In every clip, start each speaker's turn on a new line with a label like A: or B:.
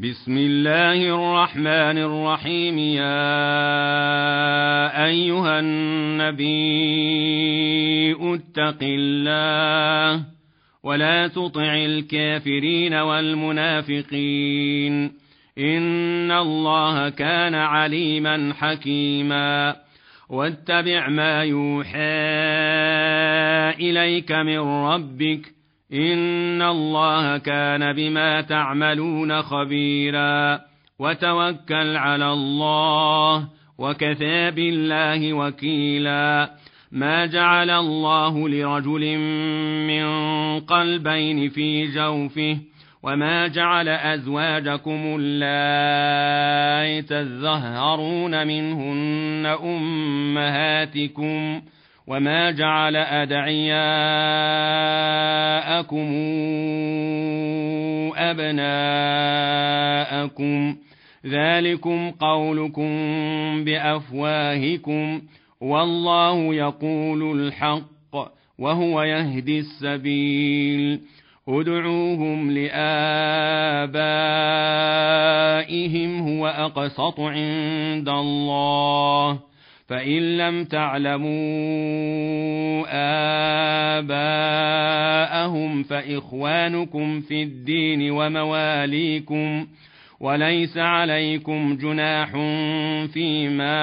A: بسم الله الرحمن الرحيم. يا أيها النبي اتق الله ولا تطع الكافرين والمنافقين إن الله كان عليما حكيما. واتبع ما يوحى إليك من ربك إن الله كان بما تعملون خبيرا. وتوكل على الله وكفى بالله وكيلا. ما جعل الله لرجل من قلبين في جوفه وما جعل أزواجكم اللائي تظاهرون منهن أمهاتكم وما جعل أدعياءكم أبناءكم ذلكم قولكم بأفواهكم والله يقول الحق وهو يهدي السبيل. ادعوهم لآبائهم هو أقسط عند الله فإن لم تعلموا آباءهم فإخوانكم في الدين ومواليكم وليس عليكم جناح فيما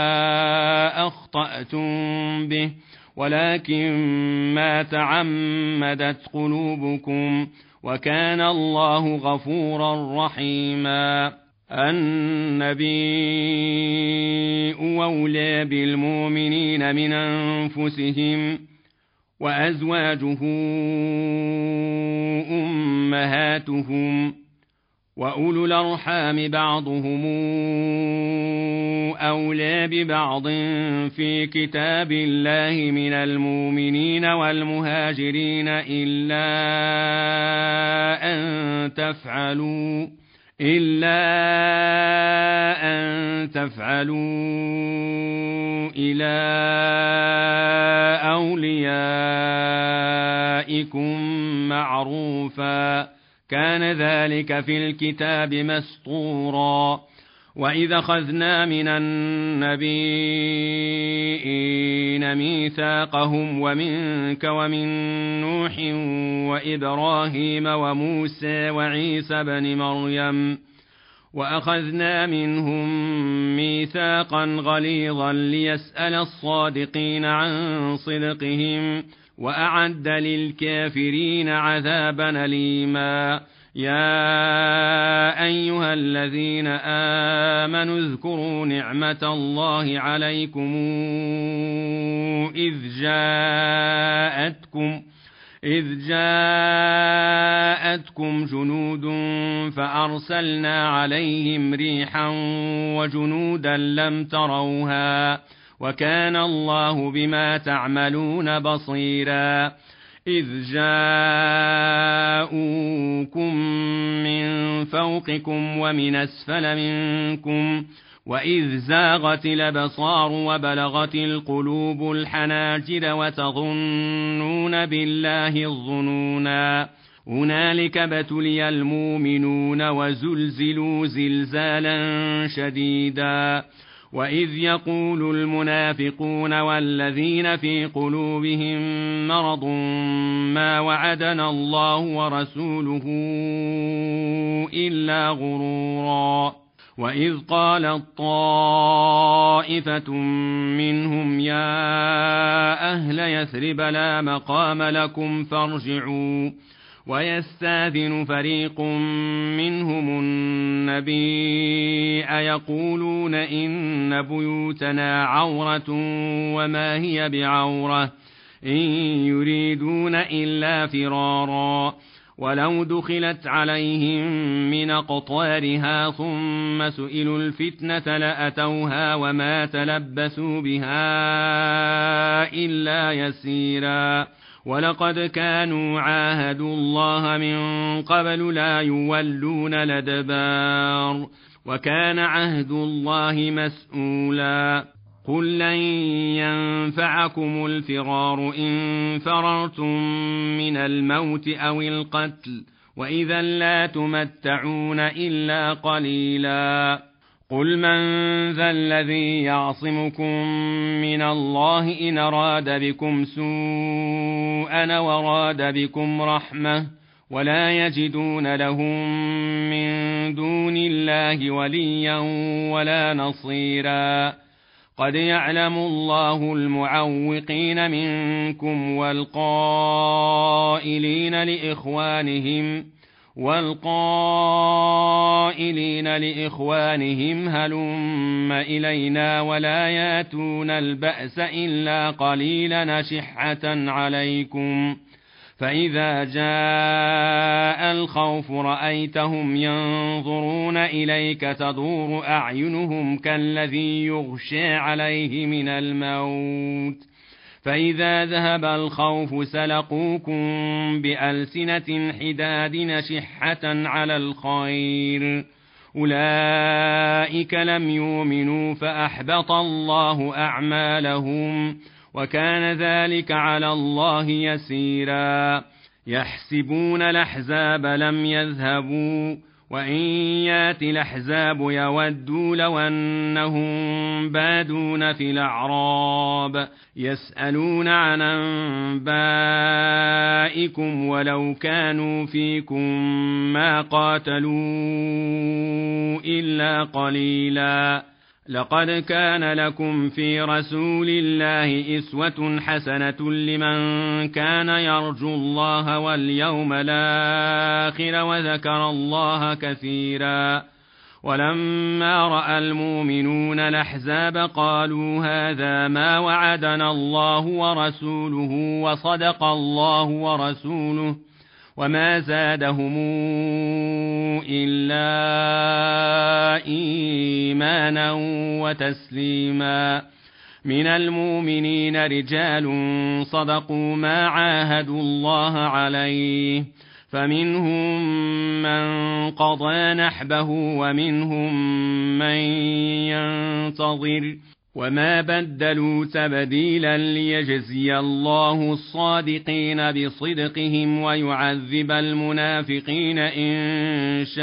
A: أخطأتم به ولكن ما تعمدت قلوبكم وكان الله غفورا رحيما. النبي أولى بالمؤمنين من أنفسهم وأزواجه أمهاتهم وأولو الأرحام بعضهم أولى ببعض في كتاب الله من المؤمنين والمهاجرين إلا أن تفعلوا إلى أوليائكم معروفا كان ذلك في الكتاب مسطورا. وإذا أخذنا من النبيين ميثاقهم ومنك ومن نوح وإبراهيم وموسى وعيسى بن مريم وأخذنا منهم ميثاقا غليظا ليسأل الصادقين عن صدقهم وأعد للكافرين عذابا أليما. يا أيها الذين آمنوا اذكروا نعمة الله عليكم إذ جاءتكم جنود فأرسلنا عليهم ريحا وجنودا لم تروها وكان الله بما تعملون بصيرا. إذ جاءوكم من فوقكم ومن أسفل منكم وإذ زاغت الأبصار وبلغت القلوب الحناجر وتظنون بالله الظنونا. هنالك ابتلي المؤمنون وزلزلوا زلزالا شديدا. وإذ يقول المنافقون والذين في قلوبهم مرض ما وعدنا الله ورسوله إلا غرورا. وإذ قالت طائفة منهم يا أهل يثرب لا مقام لكم فارجعوا ويستاذن فريق منهم النبي يقولون إن بيوتنا عورة وما هي بعورة إن يريدون إلا فرارا. ولو دخلت عليهم من أقطارها ثم سئلوا الفتنة لأتوها وما تلبسوا بها إلا يسيرا. ولقد كانوا عاهدوا الله من قبل لا يولون الأدبار وكان عهد الله مسؤولا. قل لن ينفعكم الفرار إن فررتم من الموت أو القتل وإذا لا تمتعون إلا قليلا. قل من ذا الذي يعصمكم من الله إن أراد بكم سوءا وراد بكم رحمة ولا يجدون لهم من دون الله وليا ولا نصيرا. قد يعلم الله المعوقين منكم والقائلين لإخوانهم هلم إلينا ولا ياتون البأس إلا قليلا أشحة عليكم. فإذا جاء الخوف رأيتهم ينظرون إليك تدور أعينهم كالذي يغشى عليه من الموت، فإذا ذهب الخوف سلقوكم بألسنة حداد أشحة على الخير، أولئك لم يؤمنوا فأحبط الله أعمالهم وكان ذلك على الله يسيرا. يحسبون الأحزاب لم يذهبوا وإن يأتي الأحزاب يودوا لو أنهم بادون في الأعراب يسألون عن أنبائكم ولو كانوا فيكم ما قاتلوا إلا قليلا. لقد كان لكم في رسول الله أسوة حسنة لمن كان يرجو الله واليوم الآخر وذكر الله كثيرا. ولما رأى المؤمنون الأحزاب قالوا هذا ما وعدنا الله ورسوله وصدق الله ورسوله وما زادهم إلا إيمانا وتسليما. من المؤمنين رجال صدقوا ما عاهدوا الله عليه فمنهم من قضى نحبه ومنهم من ينتظر وما بدلوا تبديلا ليجزي الله الصادقين بصدقهم ويعذب المنافقين إن شاء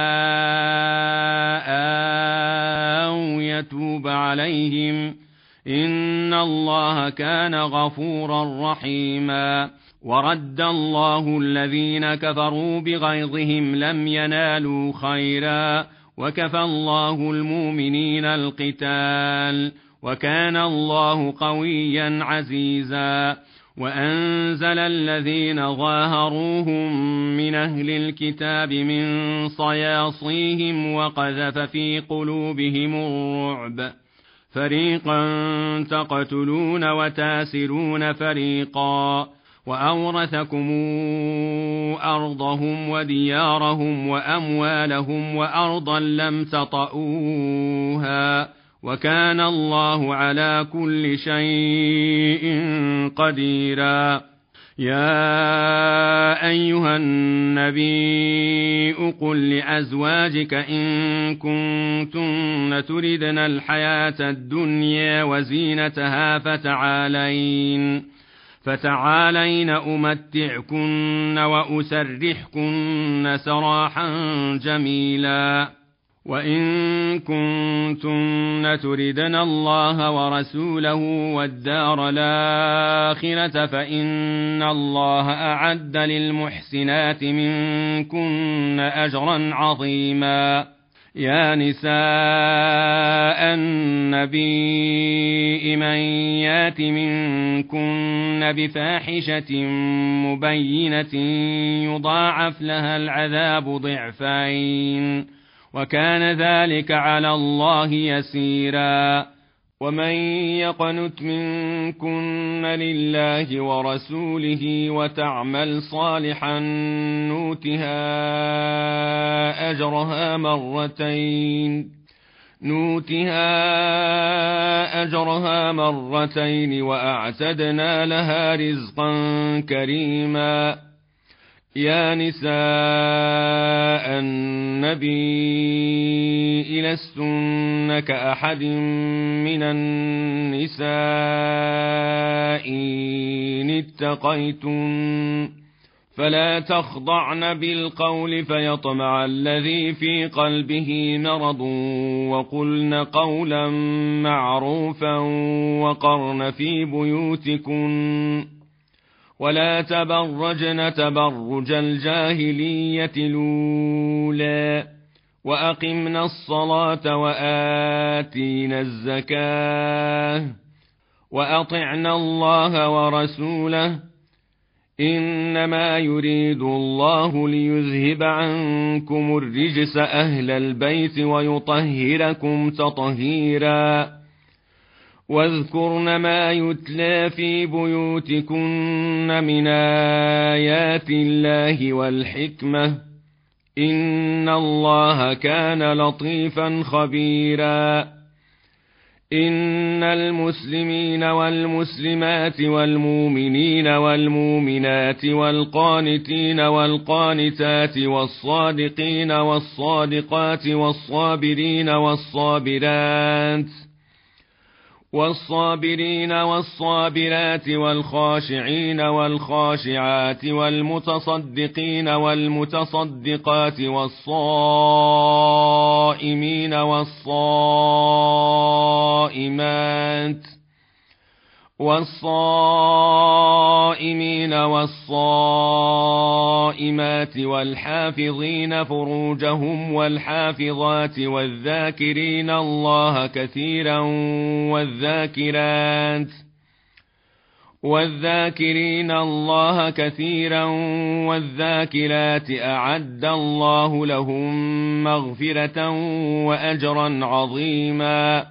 A: أو يتوب عليهم إن الله كان غفورا رحيما. ورد الله الذين كفروا بغيظهم لم ينالوا خيرا وكفى الله المؤمنين القتال وكان الله قويا عزيزا. وأنزل الذين ظاهروهم من أهل الكتاب من صياصيهم وقذف في قلوبهم الرعب فريقا تقتلون وتاسرون فريقا وأورثكم أرضهم وديارهم وأموالهم وأرضا لم تطئوها وكان الله على كل شيء قديرا. يا أيها النبي قل لأزواجك إن كنتن تردن الحياة الدنيا وزينتها فتعالين أمتعكن وأسرحكن سراحا جميلا. وإن كنتن تردن الله ورسوله والدار الآخرة فإن الله أعد للمحسنات منكن أجرا عظيما. يا نساء النبي من يات منكن بفاحشة مبينة يضاعف لها العذاب ضعفين وكان ذلك على الله يسيرا. ومن يقنت منكن لله ورسوله وتعمل صالحا نؤتها أجرها مرتين وأعتدنا لها رزقا كريما. يا نساء النبي لستن كأحد من النساء إن اتقيتن فلا تخضعن بالقول فيطمع الذي في قلبه مرض وقلن قولا معروفا وقرن في بيوتكن ولا تبرجن تبرج الجاهلية الأولى وأقمنا الصلاة وآتينا الزكاة وأطعنا الله ورسوله إنما يريد الله ليذهب عنكم الرجس أهل البيت ويطهركم تطهيرا واذكرن ما يتلى في بيوتكن من آيات الله والحكمة إن الله كان لطيفا خبيرا إن المسلمين والمسلمات والمؤمنين والمؤمنات والقانتين والقانتات والصادقين والصادقات والصابرين والصابرات والخاشعين والخاشعات والمتصدقين والمتصدقات والصائمين والصائمات والحافظين فروجهم والحافظات والذاكرين الله كثيرا والذاكرات أعد الله لهم مغفرة وأجرا عظيما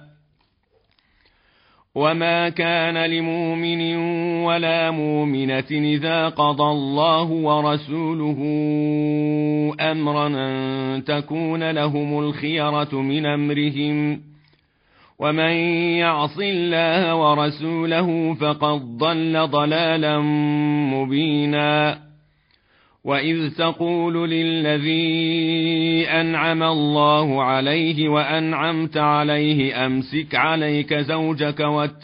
A: وما كان لمؤمن ولا مؤمنة إذا قضى الله ورسوله أمرا أن تكون لهم الخيرة من أمرهم ومن يعص الله ورسوله فقد ضل ضلالا مبينا وإذ تقول للذي أنعم الله عليه وأنعمت عليه أمسك عليك زوجك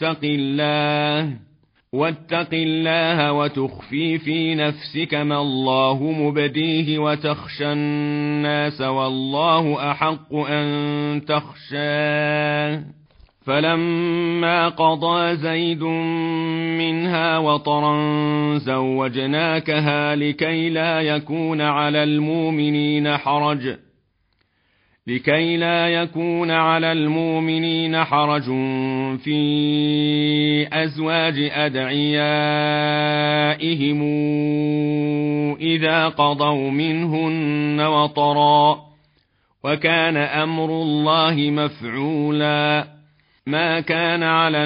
A: واتق الله وتخفي في نفسك ما الله مبديه وتخشى الناس والله أحق أن تخشاه فلما قضى زيد منها وطرا زوجناكها لكي لا يكون على المؤمنين حرج في أزواج أدعيائهم إذا قضوا منهن وطرا وكان أمر الله مفعولا ما كان على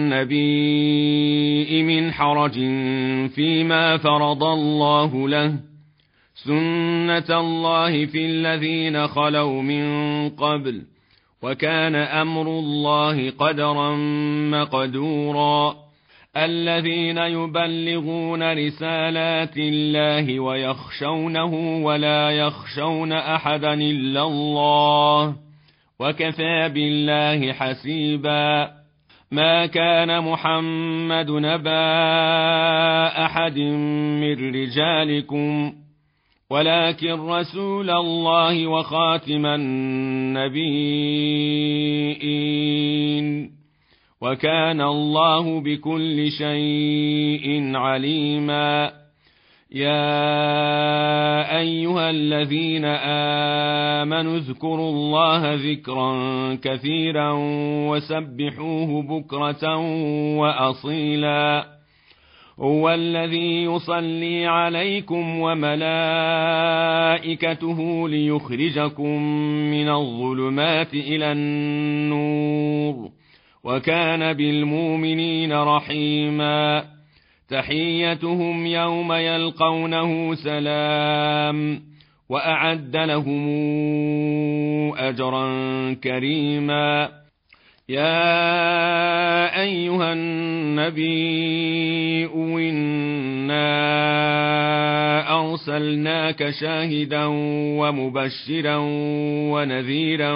A: النبي من حرج فيما فرض الله له سنة الله في الذين خلوا من قبل وكان أمر الله قدرا مقدورا الذين يبلغون رسالات الله ويخشونه ولا يخشون أحدا إلا الله وكفى بالله حسيبا ما كان محمد نبا أحد من رجالكم ولكن رسول الله وخاتم النبيين وكان الله بكل شيء عليما يا أيها الذين آمنوا اذكروا الله ذكرا كثيرا وسبحوه بكرة وأصيلا هو الذي يصلي عليكم وملائكته ليخرجكم من الظلمات إلى النور وكان بالمؤمنين رحيما تحيتهم يوم يلقونه سلام وأعد لهم أجرا كريما يا أيها النبي إنا أرسلناك شاهدا ومبشرا ونذيرا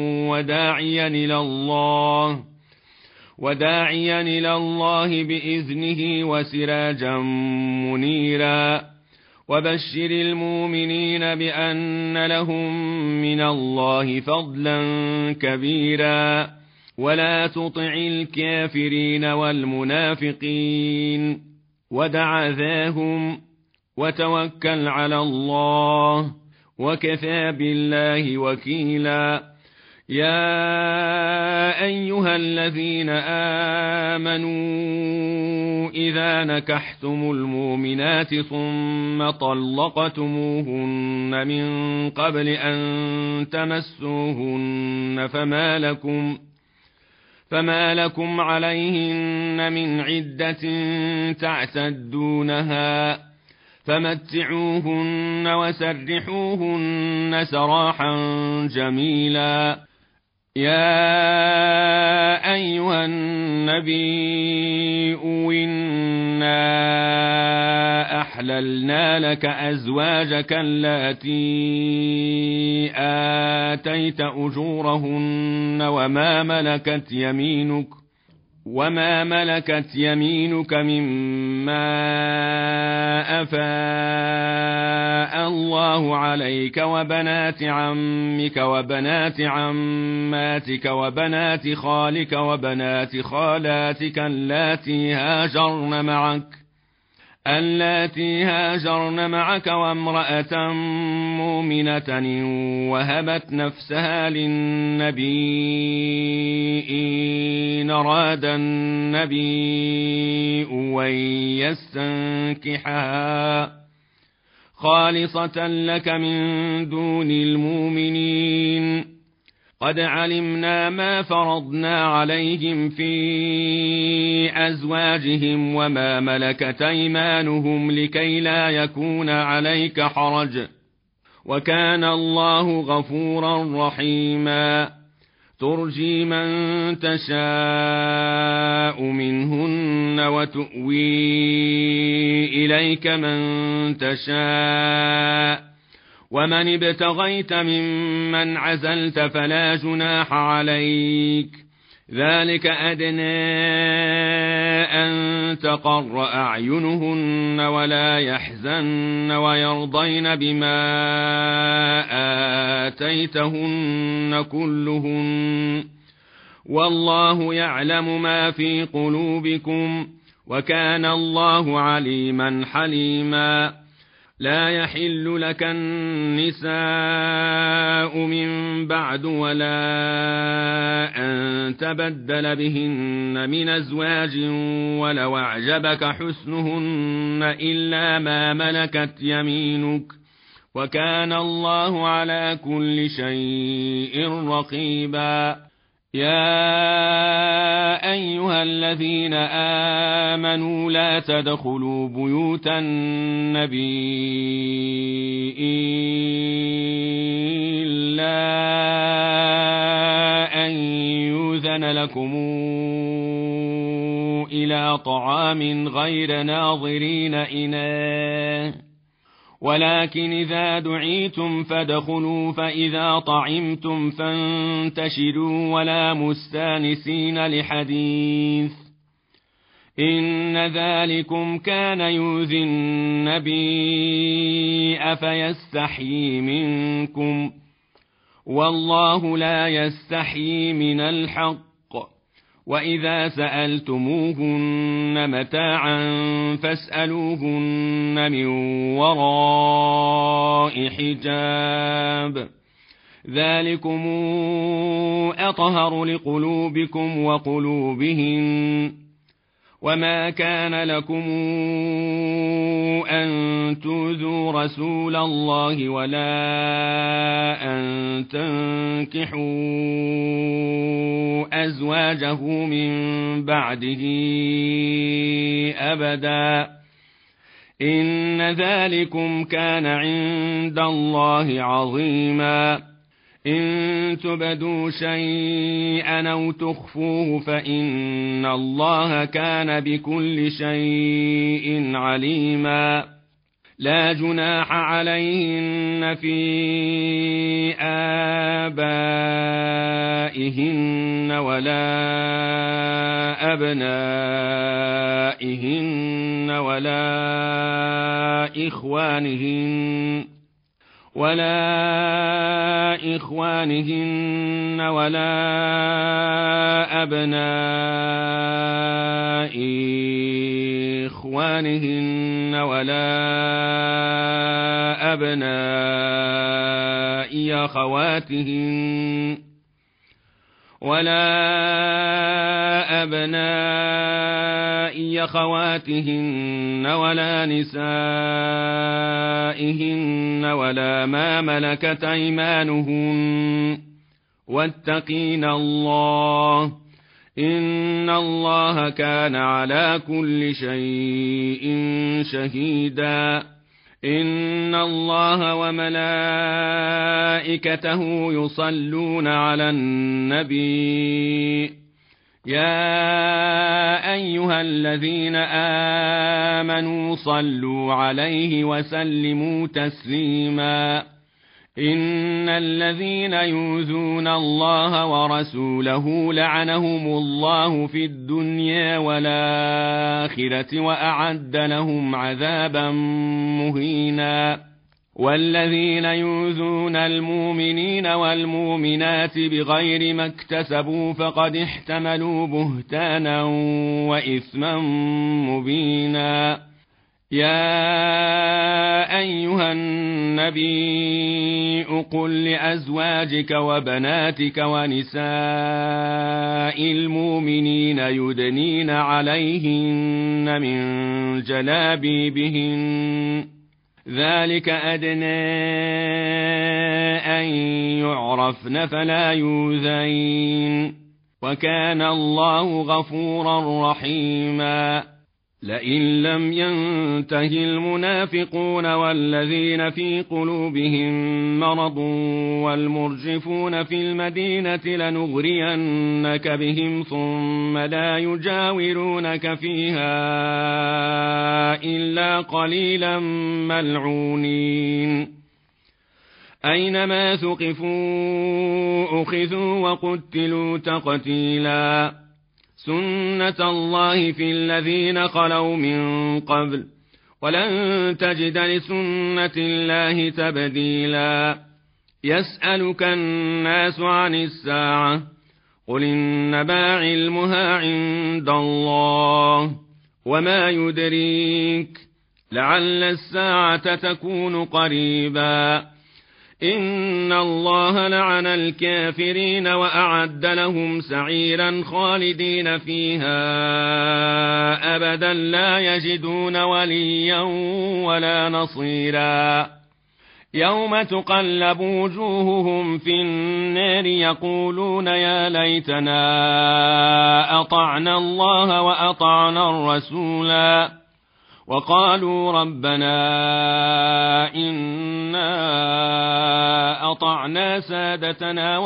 A: وداعيا إلى الله بإذنه وسراجا منيرا وبشر المؤمنين بأن لهم من الله فضلا كبيرا ولا تطع الكافرين والمنافقين ودع ذاهم وتوكل على الله وكفى بالله وكيلا يا أيها الذين آمنوا إذا نكحتم المؤمنات ثم طلقتموهن من قبل أن تمسوهن فما لكم عليهن من عدة تعتدونها فمتعوهن وسرحوهن سراحا جميلا يا أيها النبي إنا أحللنا لك أزواجك اللاتي آتيت أجورهن وما ملكت يمينك مما أفاء الله عليك وبنات عمك وبنات عماتك وبنات خالك وبنات خالاتك اللاتي هاجرن معك وامرأة مؤمنة وهبت نفسها للنبي إن أراد النبي أن يستنكحها خالصة لك من دون المؤمنين قد علمنا ما فرضنا عليهم في أزواجهم وما ملكت أيمانهم لكي لا يكون عليك حرج وكان الله غفورا رحيما ترجي من تشاء منهن وتؤوي إليك من تشاء ومن ابتغيت ممن عزلت فلا جناح عليك ذلك أدنى أن تقر أعينهن ولا يحزن ويرضين بما آتيتهن كلهن والله يعلم ما في قلوبكم وكان الله عليما حليما لا يحل لك النساء من بعد ولا أن تبدل بهن من أزواج ولو أعجبك حسنهن إلا ما ملكت يمينك وكان الله على كل شيء رقيبا يا أيها الذين آمنوا لا تدخلوا بيوت النبي إلا أن يؤذن لكم إلى طعام غير ناظرين إناه ولكن إذا دعيتم فادخلوا فإذا طعمتم فانتشروا ولا مستانسين لحديث إن ذلكم كان يؤذي النبي أفيستحيي منكم والله لا يستحيي من الحق وإذا سألتموهن متاعا فاسألوهن من وراء حجاب ذلكم أطهر لقلوبكم وقلوبهن وما كان لكم أن تؤذوا رسول الله ولا أن تنكحوا أزواجه من بعده أبدا إن ذلكم كان عند الله عظيما إن تبدوا شيئا أو تخفوه فإن الله كان بكل شيء عليما لا جناح عليهن في آبائهن ولا أبنائهن ولا إخوانهن ولا أبناء إخوانهن ولا أبناء أخواتهن ولا نسائهن ولا ما ملكت أيمانهن واتقين الله إن الله كان على كل شيء شهيدا إن الله وملائكته يصلون على النبي يا أيها الذين آمنوا صلوا عليه وسلموا تسليما إن الذين يؤذون الله ورسوله لعنهم الله في الدنيا والآخرة وأعد لهم عذابا مهينا والذين يؤذون المؤمنين والمؤمنات بغير ما اكتسبوا فقد احتملوا بهتانا وإثما مبينا يا أيها النبي قل لأزواجك وبناتك ونساء المؤمنين يدنين عليهن من جلابيبهن ذلك أدنى أن يعرفن فلا يؤذين وكان الله غفورا رحيما لئن لم ينته المنافقون والذين في قلوبهم مرض والمرجفون في المدينة لنغرينك بهم ثم لا يجاورونك فيها إلا قليلا ملعونين أينما ثقفوا أخذوا وقتلوا تقتيلا سنة الله في الذين خلوا من قبل ولن تجد لسنة الله تبديلا يسألك الناس عن الساعة قل إنما علمها عند الله وما يدريك لعل الساعة تكون قريبا إن الله لعن الكافرين وأعد لهم سعيرا خالدين فيها أبدا لا يجدون وليا ولا نصيرا يوم تقلب وجوههم في النار يقولون يا ليتنا أطعنا الله وأطعنا الرسولا وقالوا ربنا إنا أطعنا سادتنا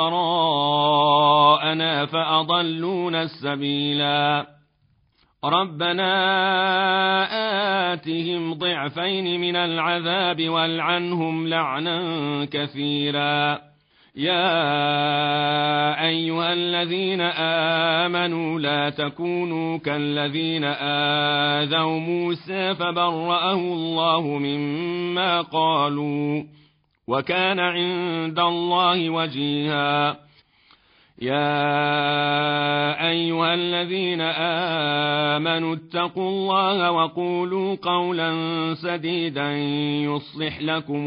A: وكبراءنا فأضلونا السبيلا ربنا آتهم ضعفين من العذاب والعنهم لعنا كثيرا يا أيها الذين آمنوا لا تكونوا كالذين آذوا موسى فبرأه الله مما قالوا وكان عند الله وجيها يا أيها الذين آمنوا اتقوا الله وقولوا قولا سديدا يصلح لكم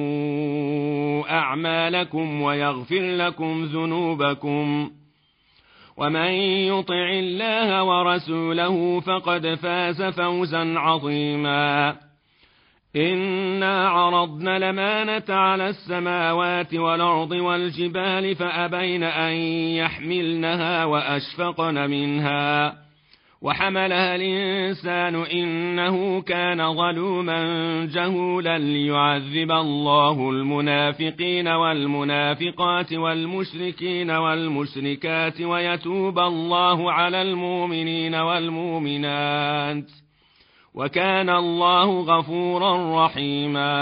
A: أعمالكم ويغفر لكم ذنوبكم ومن يطع الله ورسوله فقد فاز فوزا عظيما إنا عرضنا الأمانة على السماوات والأرض والجبال فأبين أن يحملنها وأشفقن منها وحملها الإنسان إنه كان ظلوما جهولا ليعذب الله المنافقين والمنافقات والمشركين والمشركات ويتوب الله على المؤمنين والمؤمنات وكان الله غفورا رحيما